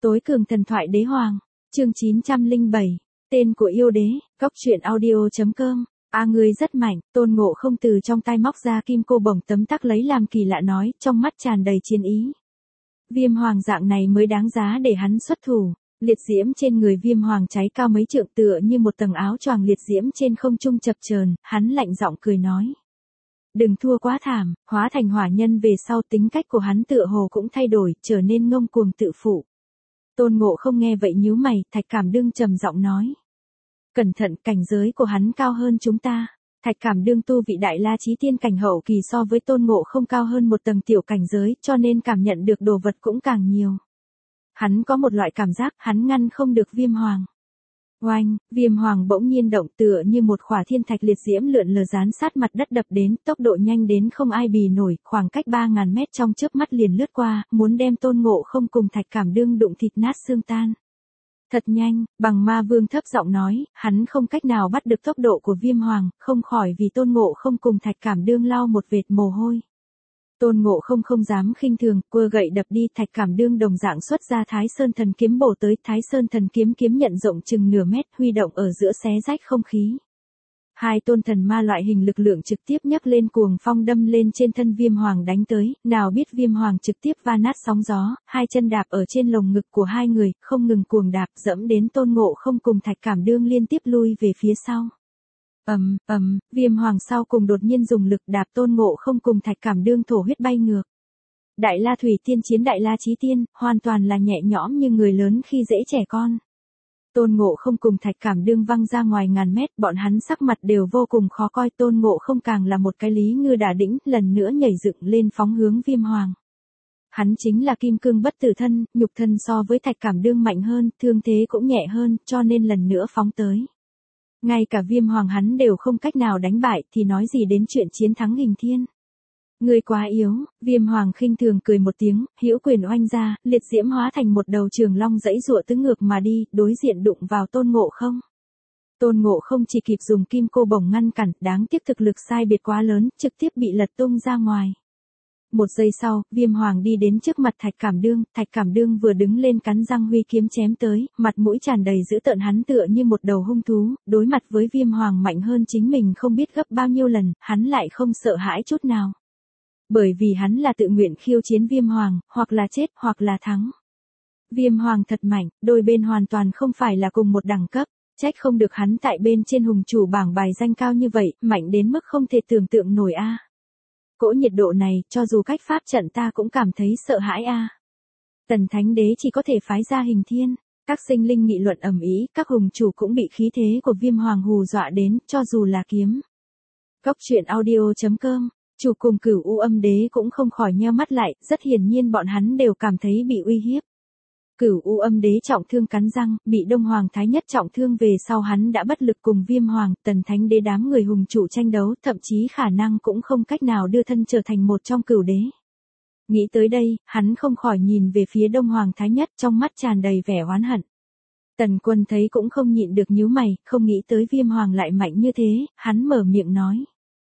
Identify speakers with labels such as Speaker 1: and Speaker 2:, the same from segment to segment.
Speaker 1: Tối cường thần thoại đế hoàng, chương 907, tên của yêu đế, góc truyện audio.com. Ngươi rất mạnh, Tôn Ngộ Không từ trong tay móc ra kim cô bổng tấm tắc lấy làm kỳ lạ nói, trong mắt tràn đầy chiến ý. Viêm hoàng dạng này mới đáng giá để hắn xuất thủ. Liệt diễm trên người viêm hoàng cháy cao mấy trượng tựa như một tầng áo choàng liệt diễm trên không trung chập chờn, hắn lạnh giọng cười nói. Đừng thua quá thảm, hóa thành hỏa nhân về sau tính cách của hắn tựa hồ cũng thay đổi, trở nên ngông cuồng tự phụ. Tôn Ngộ Không nghe vậy nhíu mày, Thạch Cảm Đương trầm giọng nói. Cẩn thận, cảnh giới của hắn cao hơn chúng ta. Thạch Cảm Đương tu vị đại la chí tiên cảnh hậu kỳ so với Tôn Ngộ Không cao hơn một tầng tiểu cảnh giới, cho nên cảm nhận được đồ vật cũng càng nhiều. Hắn có một loại cảm giác, hắn ngăn không được viêm hoàng. Oanh, viêm hoàng bỗng nhiên động tựa như một khỏa thiên thạch liệt diễm lượn lờ dán sát mặt đất đập đến, tốc độ nhanh đến không ai bì nổi, khoảng cách 3.000 mét trong chớp mắt liền lướt qua, muốn đem Tôn Ngộ Không cùng Thạch Cảm Đương đụng thịt nát xương tan. Thật nhanh, Bằng Ma Vương thấp giọng nói, hắn không cách nào bắt được tốc độ của viêm hoàng, không khỏi vì Tôn Ngộ Không cùng Thạch Cảm Đương lau một vệt mồ hôi. Tôn Ngộ Không không dám khinh thường, quơ gậy đập đi, Thạch Cảm Đương đồng dạng xuất ra Thái Sơn Thần Kiếm bổ tới, Thái Sơn Thần Kiếm kiếm nhận rộng chừng nửa mét, huy động ở giữa xé rách không khí. Hai tôn thần ma loại hình lực lượng trực tiếp nhấc lên cuồng phong đâm lên trên thân viêm hoàng đánh tới, nào biết viêm hoàng trực tiếp va nát sóng gió, hai chân đạp ở trên lồng ngực của hai người, không ngừng cuồng đạp, dẫm đến Tôn Ngộ Không cùng Thạch Cảm Đương liên tiếp lui về phía sau. Viêm hoàng sau cùng đột nhiên dùng lực đạp Tôn Ngộ Không cùng Thạch Cảm Đương thổ huyết bay ngược. Đại La Thủy Tiên chiến Đại La Chí Tiên, hoàn toàn là nhẹ nhõm như người lớn khi dễ trẻ con. Tôn Ngộ Không cùng Thạch Cảm Đương văng ra ngoài ngàn mét, bọn hắn sắc mặt đều vô cùng khó coi, Tôn Ngộ Không càng là một cái lý ngư đả đĩnh, lần nữa nhảy dựng lên phóng hướng viêm hoàng. Hắn chính là kim cương bất tử thân, nhục thân so với Thạch Cảm Đương mạnh hơn, thương thế cũng nhẹ hơn, cho nên lần nữa phóng tới. Ngay cả viêm hoàng hắn đều không cách nào đánh bại, thì nói gì đến chuyện chiến thắng Hình Thiên. Người quá yếu, viêm hoàng khinh thường cười một tiếng, hữu quyền oanh ra, liệt diễm hóa thành một đầu trường long dãy giụa tứ ngược mà đi, đối diện đụng vào Tôn Ngộ Không. Tôn Ngộ Không chỉ kịp dùng kim cô bổng ngăn cản, đáng tiếc thực lực sai biệt quá lớn, trực tiếp bị lật tung ra ngoài. Một giây sau, viêm hoàng đi đến trước mặt Thạch Cảm Đương vừa đứng lên cắn răng huy kiếm chém tới, mặt mũi tràn đầy dữ tợn, hắn tựa như một đầu hung thú, đối mặt với viêm hoàng mạnh hơn chính mình không biết gấp bao nhiêu lần, hắn lại không sợ hãi chút nào. Bởi vì hắn là tự nguyện khiêu chiến viêm hoàng, hoặc là chết hoặc là thắng. Viêm hoàng thật mạnh, đôi bên hoàn toàn không phải là cùng một đẳng cấp, trách không được hắn tại bên trên hùng chủ bảng bài danh cao như vậy, mạnh đến mức không thể tưởng tượng nổi a. Cỗ nhiệt độ này, cho dù cách pháp trận ta cũng cảm thấy sợ hãi a. Tần Thánh Đế chỉ có thể phái ra Hình Thiên, các sinh linh nghị luận ầm ĩ, các hùng chủ cũng bị khí thế của viêm hoàng hù dọa đến, cho dù là kiếm. Góc truyện audio.com. Chủ cùng Cửu U Âm Đế cũng không khỏi nheo mắt lại, rất hiển nhiên bọn hắn đều cảm thấy bị uy hiếp. Cửu U Âm Đế trọng thương cắn răng, bị Đông Hoàng Thái Nhất trọng thương về sau hắn đã bất lực cùng Viêm Hoàng, Tần Thánh Đế đám người hùng chủ tranh đấu, thậm chí khả năng cũng không cách nào đưa thân trở thành một trong Cửu Đế. Nghĩ tới đây, hắn không khỏi nhìn về phía Đông Hoàng Thái Nhất, trong mắt tràn đầy vẻ oán hận. Tần Quân thấy cũng không nhịn được nhíu mày, không nghĩ tới Viêm Hoàng lại mạnh như thế, hắn mở miệng nói.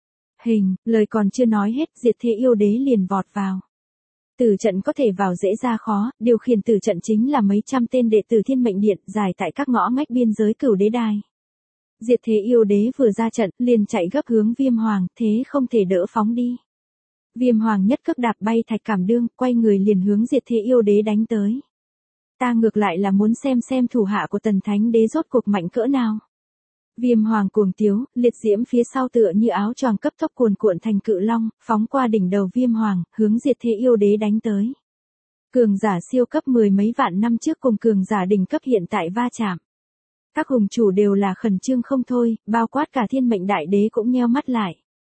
Speaker 1: Lời còn chưa nói hết, Diệt Thế Yêu Đế liền vọt vào. Tử trận có thể vào dễ ra khó, điều khiển tử trận chính là mấy trăm tên đệ tử Thiên Mệnh Điện, dài tại các ngõ ngách biên giới Cửu Đế Đài. Diệt Thế Yêu Đế vừa ra trận, liền chạy gấp hướng Viêm Hoàng, thế không thể đỡ phóng đi. Viêm Hoàng nhất cước đạp bay Thạch Cảm Đương, quay người liền hướng Diệt Thế Yêu Đế đánh tới. Ta ngược lại là muốn xem thủ hạ của Tần Thánh Đế rốt cuộc mạnh cỡ nào. Viêm hoàng cuồng tiếu, liệt diễm phía sau tựa như áo choàng cấp tốc cuồn cuộn thành cự long, phóng qua đỉnh đầu viêm hoàng, hướng Diệt Thế Yêu Đế đánh tới. Cường giả siêu cấp mười mấy vạn năm trước cùng cường giả đỉnh cấp hiện tại va chạm. Các hùng chủ đều là khẩn trương không thôi, bao quát cả Thiên Mệnh Đại Đế cũng nheo mắt lại.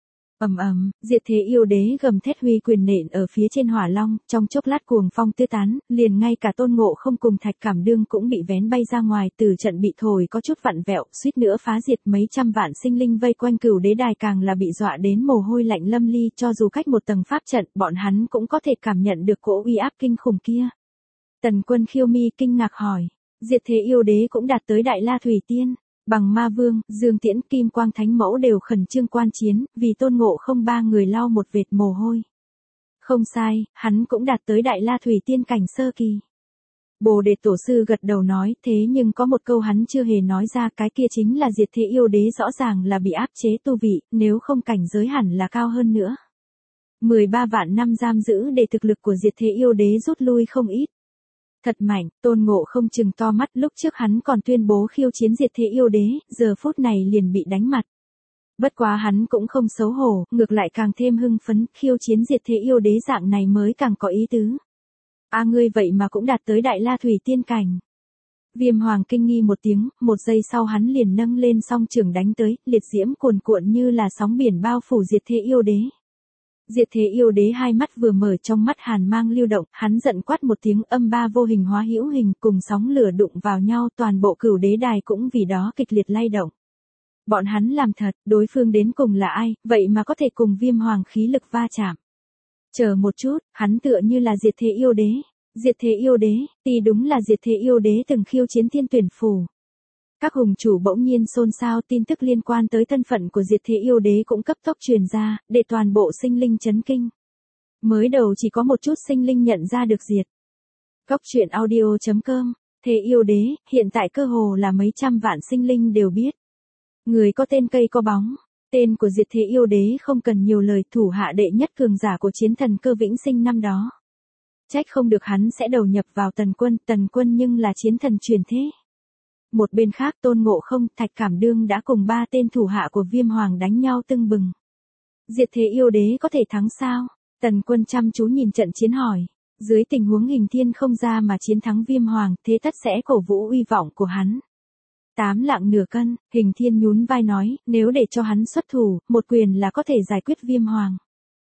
Speaker 1: Diệt Thế Yêu Đế gầm thét huy quyền nện ở phía trên hỏa long, trong chốc lát cuồng phong tứ tán, liền ngay cả Tôn Ngộ Không cùng Thạch Cảm Đương cũng bị vén bay ra ngoài, từ trận bị thổi có chút vặn vẹo, suýt nữa phá diệt, mấy trăm vạn sinh linh vây quanh Cửu Đế Đài càng là bị dọa đến mồ hôi lạnh lâm ly, cho dù cách một tầng pháp trận, bọn hắn cũng có thể cảm nhận được cỗ uy áp kinh khủng kia. Tần Quân khiêu mi kinh ngạc hỏi, Diệt Thế Yêu Đế cũng đạt tới Đại La Thủy Tiên. Bằng Ma Vương, Dương Tiễn, Kim Quang Thánh Mẫu đều khẩn trương quan chiến, vì Tôn Ngộ Không ba người lau một vệt mồ hôi. Không sai, hắn cũng đạt tới Đại La Thủy Tiên cảnh sơ kỳ. Bồ Đề Tổ sư gật đầu nói, thế nhưng có một câu hắn chưa hề nói ra, cái kia chính là Diệt Thế Yêu Đế rõ ràng là bị áp chế tu vị, nếu không cảnh giới hẳn là cao hơn nữa. 13 vạn năm giam giữ để thực lực của Diệt Thế Yêu Đế rút lui không ít. Thật mạnh, Tôn Ngộ Không chừng to mắt, lúc trước hắn còn tuyên bố khiêu chiến Diệt Thế Yêu Đế, giờ phút này liền bị đánh mặt. Bất quá hắn cũng không xấu hổ, ngược lại càng thêm hưng phấn, khiêu chiến Diệt Thế Yêu Đế dạng này mới càng có ý tứ. Ngươi vậy mà cũng đạt tới Đại La Thủy Tiên cảnh. Viêm Hoàng kinh nghi một tiếng, một giây sau hắn liền nâng lên song trường đánh tới, liệt diễm cuồn cuộn như là sóng biển bao phủ Diệt Thế Yêu Đế. Diệt Thế Yêu Đế hai mắt vừa mở, trong mắt hàn mang lưu động, hắn giận quát một tiếng, âm ba vô hình hóa hữu hình, cùng sóng lửa đụng vào nhau, toàn bộ Cửu Đế đài cũng vì đó kịch liệt lay động. Bọn hắn làm thật, đối phương đến cùng là ai, vậy mà có thể cùng Viêm Hoàng khí lực va chạm. Chờ một chút, hắn tựa như là Diệt Thế Yêu Đế. Diệt Thế Yêu Đế, thì đúng là Diệt Thế Yêu Đế từng khiêu chiến Thiên Tuyển Phủ. Các hùng chủ bỗng nhiên xôn xao, tin tức liên quan tới thân phận của Diệt Thế Yêu Đế cũng cấp tốc truyền ra, để toàn bộ sinh linh chấn kinh. Mới đầu chỉ có một chút sinh linh nhận ra được diệt. Góc truyện audio.com, Thế Yêu Đế, hiện tại cơ hồ là mấy trăm vạn sinh linh đều biết. Người có tên cây có bóng, tên của Diệt Thế Yêu Đế không cần nhiều lời, thủ hạ đệ nhất cường giả của chiến thần Cơ Vĩnh Sinh năm đó. Trách không được hắn sẽ đầu nhập vào Tần Quân nhưng là chiến thần truyền thế. Một bên khác Tôn Ngộ Không, Thạch Cảm Đương đã cùng 3 tên thủ hạ của Viêm Hoàng đánh nhau tưng bừng. Diệt Thế Yêu Đế có thể thắng sao? Tần Quân chăm chú nhìn trận chiến hỏi. Dưới tình huống hình thiên không ra mà chiến thắng Viêm Hoàng, thế tất sẽ cổ vũ uy vọng của hắn. 8 lạng nửa cân, hình thiên nhún vai nói, nếu để cho hắn xuất thủ, một quyền là có thể giải quyết Viêm Hoàng.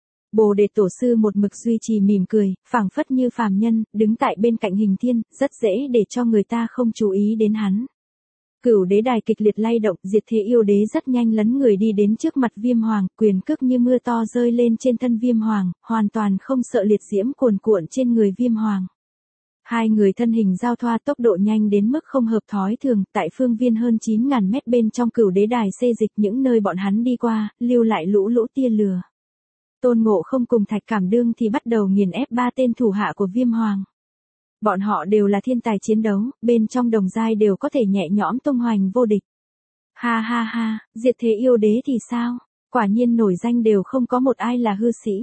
Speaker 1: Bồ Đề Tổ sư một mực duy trì mỉm cười, phảng phất như phàm nhân, đứng tại bên cạnh hình thiên, rất dễ để cho người ta không chú ý đến hắn. Cửu Đế đài kịch liệt lay động, Diệt Thế Yêu Đế rất nhanh lấn người đi đến trước mặt Viêm Hoàng, quyền cước như mưa to rơi lên trên thân Viêm Hoàng, hoàn toàn không sợ liệt diễm cuồn cuộn trên người Viêm Hoàng. Hai người thân hình giao thoa, tốc độ nhanh đến mức không hợp thói thường, tại phương viên hơn 9.000 mét bên trong Cửu Đế đài xê dịch, những nơi bọn hắn đi qua, lưu lại lũ tia lửa. Tôn Ngộ Không cùng Thạch Cảm Đương thì bắt đầu nghiền ép 3 tên thủ hạ của Viêm Hoàng. Bọn họ đều là thiên tài chiến đấu, bên trong đồng giai đều có thể nhẹ nhõm tung hoành vô địch. Ha ha ha, Diệt Thế Yêu Đế thì sao? Quả nhiên nổi danh đều không có một ai là hư sĩ.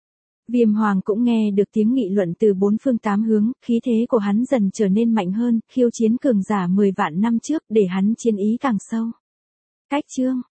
Speaker 1: Viêm Hoàng cũng nghe được tiếng nghị luận từ 4 phương 8 hướng, khí thế của hắn dần trở nên mạnh hơn, khiêu chiến cường giả 10 vạn năm trước để hắn chiến ý càng sâu. Cách chương